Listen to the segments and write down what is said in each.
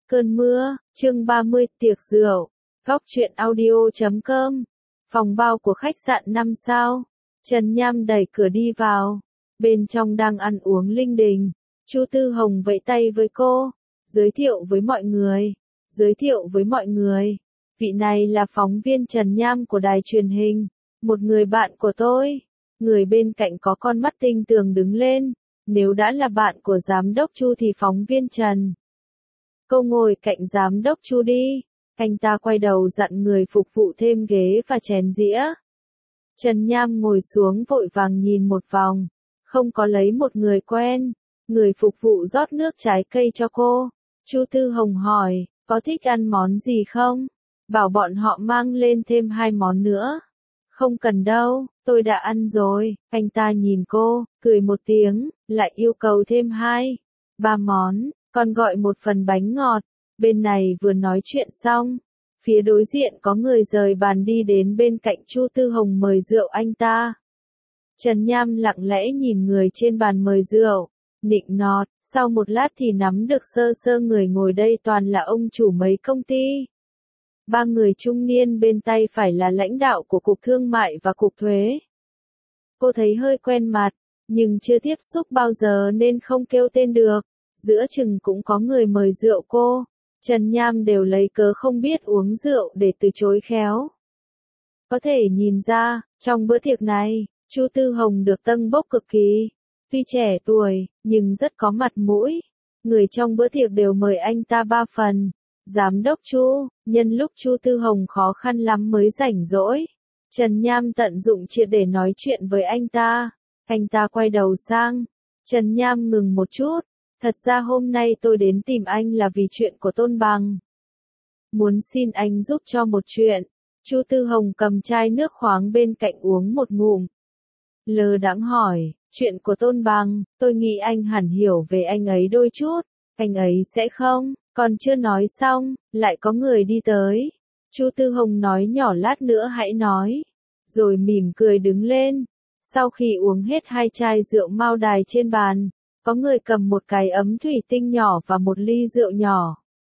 Cơn mưa, chương 30, tiệc rượu. Góc truyện audio.com. Phòng bao của khách sạn 5 sao. Trần Nham đẩy cửa đi vào. Bên trong đang ăn uống linh đình. Chu Tư Hồng vẫy tay với cô. Giới thiệu với mọi người. Vị này là phóng viên Trần Nham của đài truyền hình. Một người bạn của tôi. Người bên cạnh có con mắt tinh tường đứng lên. Nếu đã là bạn của giám đốc Chu thì phóng viên Trần. Cô ngồi cạnh giám đốc Chu đi. Anh ta quay đầu dặn người phục vụ thêm ghế và chén dĩa. Trần Nham ngồi xuống vội vàng nhìn một vòng. Không có lấy một người quen. Người phục vụ rót nước trái cây cho cô. Chu Tư Hồng hỏi, có thích ăn món gì không? Bảo bọn họ mang lên thêm 2 món nữa. Không cần đâu, tôi đã ăn rồi. Anh ta nhìn cô, cười một tiếng, lại yêu cầu thêm 3 món. Còn gọi một phần bánh ngọt. Bên này vừa nói chuyện xong, phía đối diện có người rời bàn đi đến bên cạnh Chu Tư Hồng mời rượu anh ta. Trần Nham lặng lẽ nhìn người trên bàn mời rượu, nịnh nọt, sau một lát thì nắm được sơ sơ người ngồi đây toàn là ông chủ mấy công ty. 3 người trung niên bên tay phải là lãnh đạo của Cục Thương mại và Cục Thuế. Cô thấy hơi quen mặt, nhưng chưa tiếp xúc bao giờ nên không kêu tên được. Giữa chừng cũng có người mời rượu cô. Trần Nham đều lấy cớ không biết uống rượu để từ chối khéo. Có thể nhìn ra, trong bữa tiệc này, Chu Tư Hồng được tâng bốc cực kỳ. Tuy trẻ tuổi, nhưng rất có mặt mũi. Người trong bữa tiệc đều mời anh ta 3 phần. Giám đốc Chu, nhân lúc Chu Tư Hồng khó khăn lắm mới rảnh rỗi. Trần Nham tận dụng triệt để nói chuyện với anh ta. Anh ta quay đầu sang. Trần Nham ngừng một chút. Thật ra hôm nay tôi đến tìm anh là vì chuyện của Tôn Bằng. Muốn xin anh giúp cho một chuyện. Chu Tư Hồng cầm chai nước khoáng bên cạnh uống một ngụm. Lơ đãng hỏi, chuyện của Tôn Bằng, tôi nghĩ anh hẳn hiểu về anh ấy đôi chút. Anh ấy sẽ không, còn chưa nói xong, lại có người đi tới. Chu Tư Hồng nói nhỏ lát nữa hãy nói. Rồi mỉm cười đứng lên. Sau khi uống hết 2 chai rượu Mao Đài trên bàn, có người cầm một cái ấm thủy tinh nhỏ và một ly rượu nhỏ.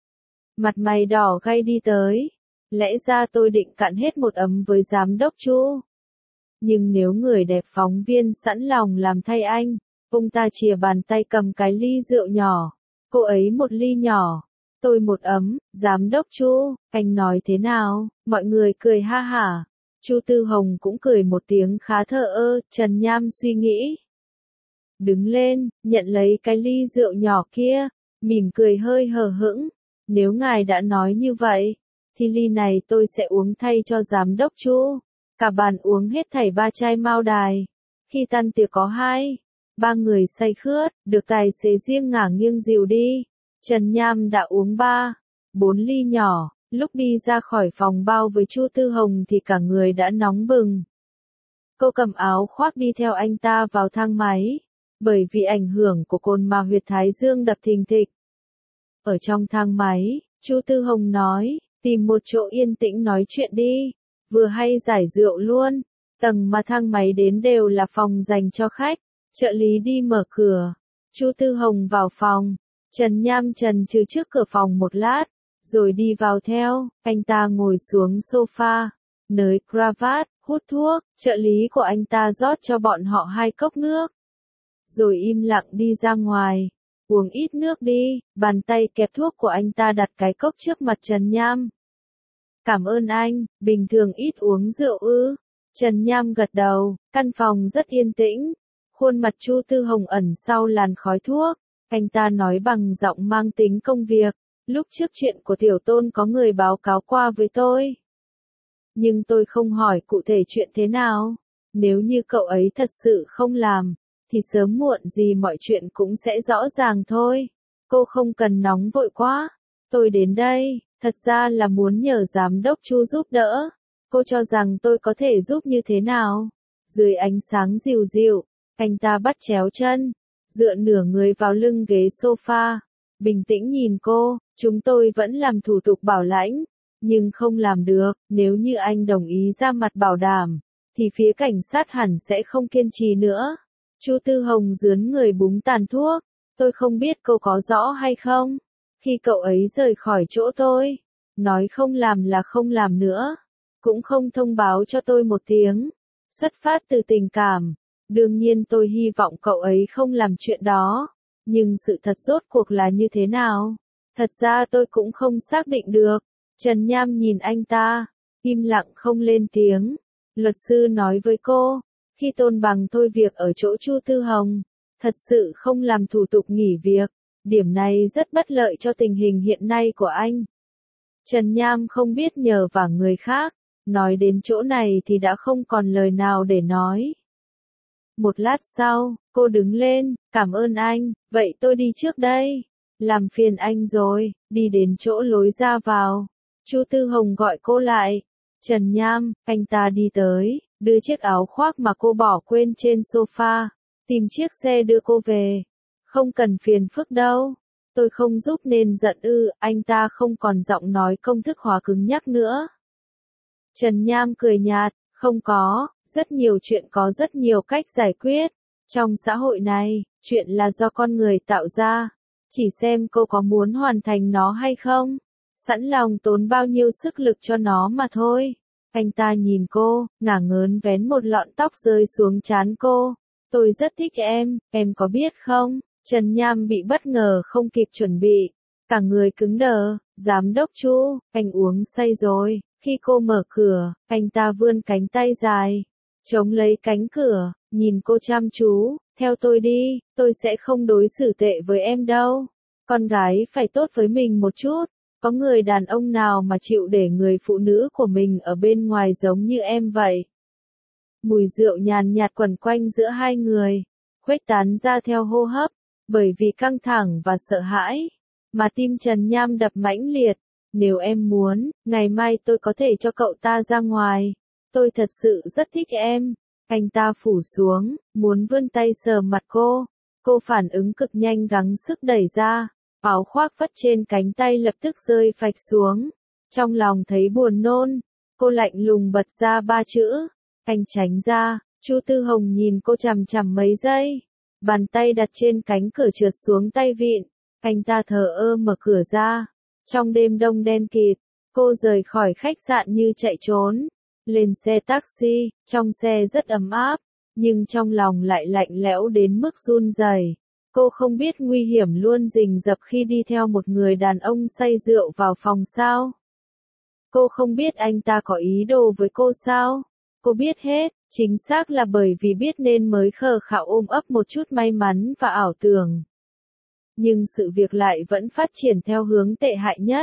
Mặt mày đỏ gay đi tới. Lẽ ra tôi định cạn hết một ấm với giám đốc Chu. Nhưng nếu người đẹp phóng viên sẵn lòng làm thay anh, ông ta chìa bàn tay cầm cái ly rượu nhỏ. Cô ấy một ly nhỏ, tôi một ấm. Giám đốc Chu, anh nói thế nào? Mọi người cười ha hả. Chu Tư Hồng cũng cười một tiếng khá thờ ơ. Trần Nham suy nghĩ. Đứng lên, nhận lấy cái ly rượu nhỏ kia, mỉm cười hơi hờ hững. Nếu ngài đã nói như vậy, thì ly này tôi sẽ uống thay cho giám đốc Chu. Cả bàn uống hết thảy 3 chai Mao Đài. Khi tan tiệc có 3 người say khướt, được tài xế riêng ngả nghiêng dìu đi. Trần Nham đã uống 4 ly nhỏ. Lúc đi ra khỏi phòng bao với Chu Tư Hồng thì cả người đã nóng bừng. Cô cầm áo khoác đi theo anh ta vào thang máy. Bởi vì ảnh hưởng của cồn mà huyệt thái dương đập thình thịch. Ở trong thang máy, Chu Tư Hồng nói, tìm một chỗ yên tĩnh nói chuyện đi, vừa hay giải rượu luôn. Tầng mà thang máy đến đều là phòng dành cho khách. Trợ lý đi mở cửa. Chu Tư Hồng vào phòng. Trần Nham chần chừ trước cửa phòng một lát, rồi đi vào theo. Anh ta ngồi xuống sofa, nới cravat, hút thuốc. Trợ lý của anh ta rót cho bọn họ 2 cốc nước. Rồi im lặng đi ra ngoài. Uống ít nước đi. Bàn tay kẹp thuốc của anh ta đặt cái cốc trước mặt Trần Nham. Cảm ơn anh, bình thường ít uống rượu ư? Trần Nham gật đầu. Căn phòng rất yên tĩnh. Khuôn mặt Chu Tư Hồng ẩn sau làn khói thuốc. Anh ta nói bằng giọng mang tính công việc. Lúc trước chuyện của Tiểu Tôn có người báo cáo qua với tôi. Nhưng tôi không hỏi cụ thể chuyện thế nào. Nếu như cậu ấy thật sự không làm, thì sớm muộn gì mọi chuyện cũng sẽ rõ ràng thôi. Cô không cần nóng vội quá. Tôi đến đây, thật ra là muốn nhờ giám đốc Chu giúp đỡ. Cô cho rằng tôi có thể giúp như thế nào? Dưới ánh sáng dịu dịu, anh ta bắt chéo chân, dựa nửa người vào lưng ghế sofa. Bình tĩnh nhìn cô, chúng tôi vẫn làm thủ tục bảo lãnh, nhưng không làm được. Nếu như anh đồng ý ra mặt bảo đảm, thì phía cảnh sát hẳn sẽ không kiên trì nữa. Chu Tư Hồng rướn người búng tàn thuốc. Tôi không biết cô có rõ hay không. Khi cậu ấy rời khỏi chỗ tôi, nói không làm là không làm nữa, cũng không thông báo cho tôi một tiếng, xuất phát từ tình cảm. Đương nhiên tôi hy vọng cậu ấy không làm chuyện đó, nhưng sự thật rốt cuộc là như thế nào? Thật ra tôi cũng không xác định được. Trần Nham nhìn anh ta, im lặng không lên tiếng. Luật sư nói với cô, khi Tôn Bằng thôi việc ở chỗ Chu Tư Hồng, thật sự không làm thủ tục nghỉ việc. Điểm này rất bất lợi cho tình hình hiện nay của anh. Trần Nham không biết nhờ vả người khác, nói đến chỗ này thì đã không còn lời nào để nói. Một lát sau, cô đứng lên, cảm ơn anh, vậy tôi đi trước đây. Làm phiền anh rồi, đi đến chỗ lối ra vào. Chu Tư Hồng gọi cô lại. Trần Nham, anh ta đi tới, đưa chiếc áo khoác mà cô bỏ quên trên sofa, tìm chiếc xe đưa cô về. Không cần phiền phức đâu. Tôi không giúp nên giận ư, anh ta không còn giọng nói công thức hóa cứng nhắc nữa. Trần Nham cười nhạt, không có, rất nhiều chuyện có rất nhiều cách giải quyết. Trong xã hội này, chuyện là do con người tạo ra. Chỉ xem cô có muốn hoàn thành nó hay không. Sẵn lòng tốn bao nhiêu sức lực cho nó mà thôi. Anh ta nhìn cô, ngả ngớn vén một lọn tóc rơi xuống trán cô. Tôi rất thích em có biết không? Trần Nham bị bất ngờ không kịp chuẩn bị. Cả người cứng đờ, giám đốc Chu, anh uống say rồi. Khi cô mở cửa, anh ta vươn cánh tay dài, chống lấy cánh cửa, nhìn cô chăm chú, theo tôi đi, tôi sẽ không đối xử tệ với em đâu. Con gái phải tốt với mình một chút, có người đàn ông nào mà chịu để người phụ nữ của mình ở bên ngoài giống như em vậy. Mùi rượu nhàn nhạt quẩn quanh giữa hai người, khuếch tán ra theo hô hấp, bởi vì căng thẳng và sợ hãi, mà tim Trần Nham đập mãnh liệt. Nếu em muốn, ngày mai tôi có thể cho cậu ta ra ngoài. Tôi thật sự rất thích em. Anh ta phủ xuống, muốn vươn tay sờ mặt cô. Cô phản ứng cực nhanh gắng sức đẩy ra. Áo khoác phất trên cánh tay lập tức rơi phạch xuống. Trong lòng thấy buồn nôn. Cô lạnh lùng bật ra 3 chữ. Anh tránh ra. Chu Tư Hồng nhìn cô chằm chằm mấy giây. Bàn tay đặt trên cánh cửa trượt xuống tay vịn. Anh ta thờ ơ mở cửa ra. Trong đêm đông đen kịt, cô rời khỏi khách sạn như chạy trốn. Lên xe taxi, trong xe rất ấm áp, nhưng trong lòng lại lạnh lẽo đến mức run rẩy. Cô không biết nguy hiểm luôn rình rập khi đi theo một người đàn ông say rượu vào phòng sao. Cô không biết anh ta có ý đồ với cô sao. Cô biết hết, chính xác là bởi vì biết nên mới khờ khạo ôm ấp một chút may mắn và ảo tưởng. Nhưng sự việc lại vẫn phát triển theo hướng tệ hại nhất.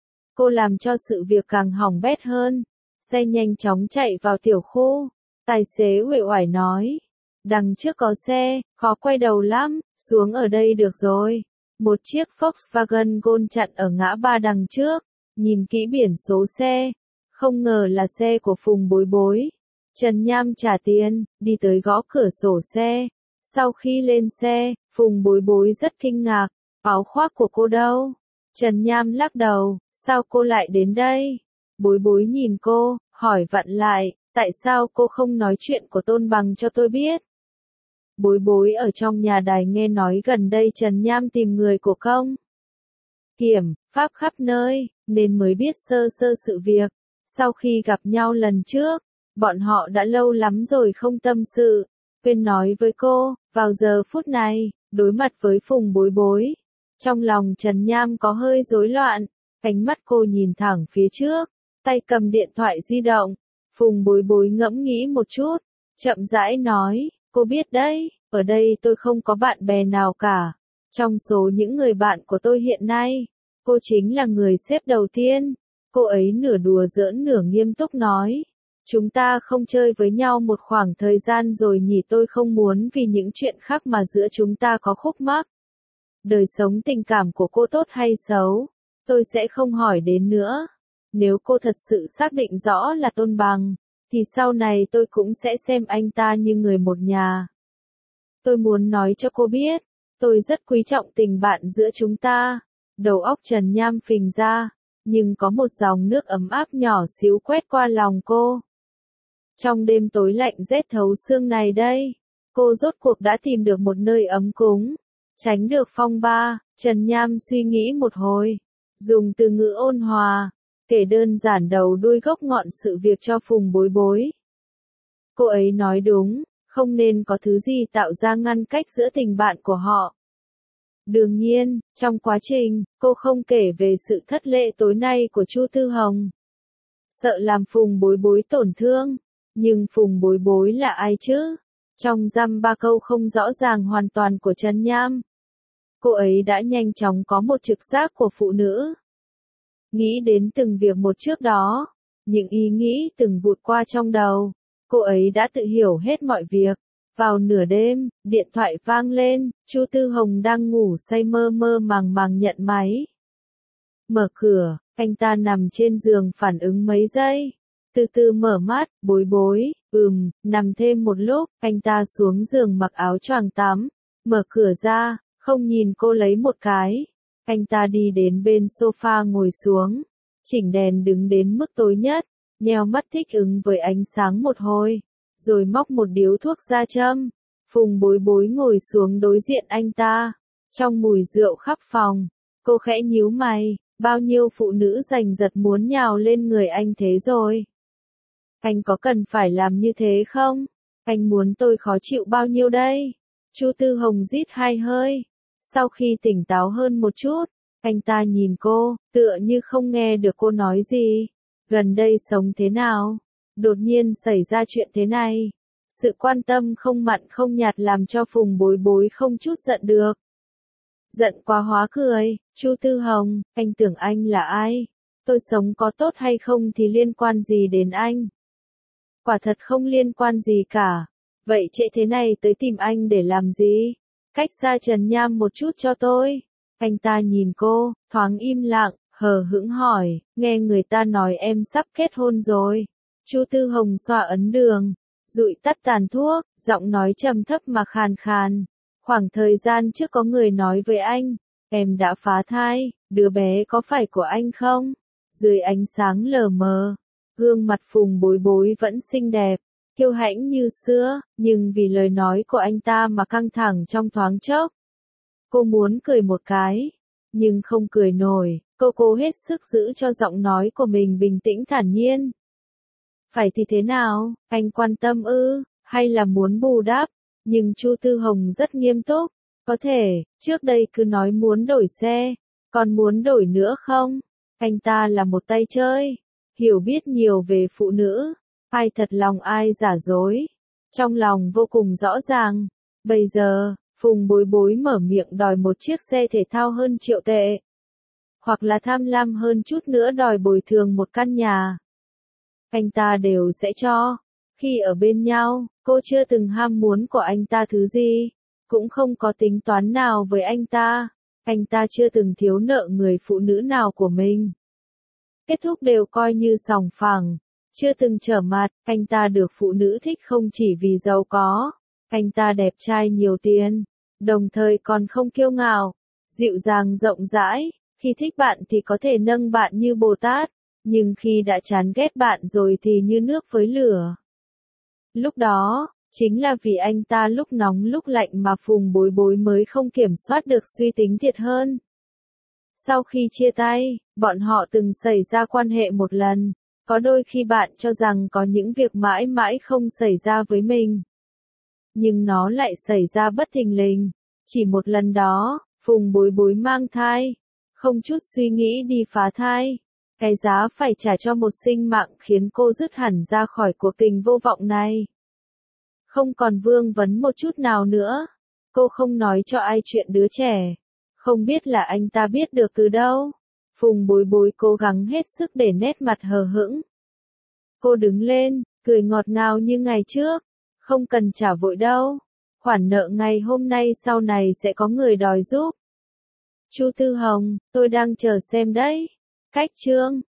Cô làm cho sự việc càng hỏng bét hơn. Xe nhanh chóng chạy vào tiểu khu. Tài xế uể oải nói. Đằng trước có xe, khó quay đầu lắm, xuống ở đây được rồi. Một chiếc Volkswagen Gol chặn ở ngã ba đằng trước. Nhìn kỹ biển số xe. Không ngờ là xe của Phùng Bối Bối. Trần Nham trả tiền, đi tới gõ cửa sổ xe. Sau khi lên xe, Phùng Bối Bối rất kinh ngạc, áo khoác của cô đâu? Trần Nham lắc đầu, sao cô lại đến đây? Bối Bối nhìn cô, hỏi vặn lại, tại sao cô không nói chuyện của Tôn Bằng cho tôi biết? Bối Bối ở trong nhà đài nghe nói gần đây Trần Nham tìm người của công kiểm pháp khắp nơi, nên mới biết sơ sơ sự việc. Sau khi gặp nhau lần trước, bọn họ đã lâu lắm rồi không tâm sự. Quên nói với cô, vào giờ phút này, đối mặt với Phùng Bối Bối. Trong lòng Trần Nham có hơi rối loạn, ánh mắt cô nhìn thẳng phía trước, tay cầm điện thoại di động. Phùng Bối Bối ngẫm nghĩ một chút, chậm rãi nói, cô biết đấy, ở đây tôi không có bạn bè nào cả. Trong số những người bạn của tôi hiện nay, cô chính là người xếp đầu tiên. Cô ấy nửa đùa giỡn nửa nghiêm túc nói. Chúng ta không chơi với nhau một khoảng thời gian rồi nhỉ, tôi không muốn vì những chuyện khác mà giữa chúng ta có khúc mắc. Đời sống tình cảm của cô tốt hay xấu, tôi sẽ không hỏi đến nữa. Nếu cô thật sự xác định rõ là Tôn Bằng, thì sau này tôi cũng sẽ xem anh ta như người một nhà. Tôi muốn nói cho cô biết, tôi rất quý trọng tình bạn giữa chúng ta. Đầu óc Trần Nham phình ra, nhưng có một dòng nước ấm áp nhỏ xíu quét qua lòng cô. Trong đêm tối lạnh rét thấu xương này đây, cô rốt cuộc đã tìm được một nơi ấm cúng, tránh được phong ba, Trần Nham suy nghĩ một hồi, dùng từ ngữ ôn hòa, kể đơn giản đầu đuôi gốc ngọn sự việc cho Phùng Bối Bối. Cô ấy nói đúng, không nên có thứ gì tạo ra ngăn cách giữa tình bạn của họ. Đương nhiên, trong quá trình, cô không kể về sự thất lễ tối nay của Chu Tư Hồng. Sợ làm Phùng Bối Bối tổn thương, nhưng Phùng Bối Bối là ai chứ? Trong dăm ba câu không rõ ràng hoàn toàn của Trần Nham, cô ấy đã nhanh chóng có một trực giác của phụ nữ. Nghĩ đến từng việc một trước đó, những ý nghĩ từng vụt qua trong đầu, cô ấy đã tự hiểu hết mọi việc. Vào nửa đêm, điện thoại vang lên, Chu Tư Hồng đang ngủ say mơ mơ màng màng nhận máy. Mở cửa, anh ta nằm trên giường phản ứng mấy giây. Từ từ mở mắt, Bối Bối, nằm thêm một lúc, anh ta xuống giường mặc áo choàng tắm, mở cửa ra, không nhìn cô lấy một cái. Anh ta đi đến bên sofa ngồi xuống, chỉnh đèn đứng đến mức tối nhất, nheo mắt thích ứng với ánh sáng một hồi, rồi móc một điếu thuốc ra châm. Phùng Bối Bối ngồi xuống đối diện anh ta, trong mùi rượu khắp phòng, cô khẽ nhíu mày, bao nhiêu phụ nữ giành giật muốn nhào lên người anh thế rồi. Anh có cần phải làm như thế không? Anh muốn tôi khó chịu bao nhiêu đây? Chu Tư Hồng rít hai hơi. Sau khi tỉnh táo hơn một chút, anh ta nhìn cô, tựa như không nghe được cô nói gì. Gần đây sống thế nào? Đột nhiên xảy ra chuyện thế này. Sự quan tâm không mặn không nhạt làm cho Phùng Bối Bối không chút giận được. Giận quá hóa cười, Chu Tư Hồng, anh tưởng anh là ai? Tôi sống có tốt hay không thì liên quan gì đến anh? Quả thật không liên quan gì cả. Vậy trễ thế này tới tìm anh để làm gì? Cách xa Trần Nham một chút cho tôi. Anh ta nhìn cô, thoáng im lặng, hờ hững hỏi, nghe người ta nói em sắp kết hôn rồi. Chu Tư Hồng xoa ấn đường, dụi tắt tàn thuốc, giọng nói trầm thấp mà khàn khàn. Khoảng thời gian trước có người nói với anh, em đã phá thai, đứa bé có phải của anh không? Dưới ánh sáng lờ mờ, gương mặt Phùng Bối Bối vẫn xinh đẹp, kiêu hãnh như xưa, nhưng vì lời nói của anh ta mà căng thẳng trong thoáng chốc. Cô muốn cười một cái, nhưng không cười nổi, cô cố hết sức giữ cho giọng nói của mình bình tĩnh thản nhiên. Phải thì thế nào, anh quan tâm ư, hay là muốn bù đắp? Nhưng Chu Tư Hồng rất nghiêm túc, có thể, trước đây cứ nói muốn đổi xe, còn muốn đổi nữa không? Anh ta là một tay chơi, hiểu biết nhiều về phụ nữ, ai thật lòng ai giả dối. Trong lòng vô cùng rõ ràng, bây giờ, Phùng Bối Bối mở miệng đòi một chiếc xe thể thao hơn 1.000.000 tệ. Hoặc là tham lam hơn chút nữa đòi bồi thường một căn nhà. Anh ta đều sẽ cho. Khi ở bên nhau, cô chưa từng ham muốn của anh ta thứ gì, cũng không có tính toán nào với anh ta. Anh ta chưa từng thiếu nợ người phụ nữ nào của mình. Kết thúc đều coi như sòng phẳng, chưa từng trở mặt. Anh ta được phụ nữ thích không chỉ vì giàu có, anh ta đẹp trai nhiều tiền, đồng thời còn không kiêu ngạo, dịu dàng rộng rãi. Khi thích bạn thì có thể nâng bạn như Bồ Tát, nhưng khi đã chán ghét bạn rồi thì như nước với lửa. Lúc đó, chính là vì anh ta lúc nóng lúc lạnh mà Phùng Bối Bối mới không kiểm soát được suy tính thiệt hơn. Sau khi chia tay, bọn họ từng xảy ra quan hệ một lần, có đôi khi bạn cho rằng có những việc mãi mãi không xảy ra với mình. Nhưng nó lại xảy ra bất thình lình. Chỉ một lần đó, Phùng Bối Bối mang thai, không chút suy nghĩ đi phá thai. Cái giá phải trả cho một sinh mạng khiến cô dứt hẳn ra khỏi cuộc tình vô vọng này. Không còn vương vấn một chút nào nữa. Cô không nói cho ai chuyện đứa trẻ. Không biết là anh ta biết được từ đâu. Phùng Bối Bối cố gắng hết sức để nét mặt hờ hững. Cô đứng lên, cười ngọt ngào như ngày trước. Không cần trả vội đâu. Khoản nợ ngày hôm nay sau này sẽ có người đòi giúp. Chu Tư Hồng, tôi đang chờ xem đấy. Cách chương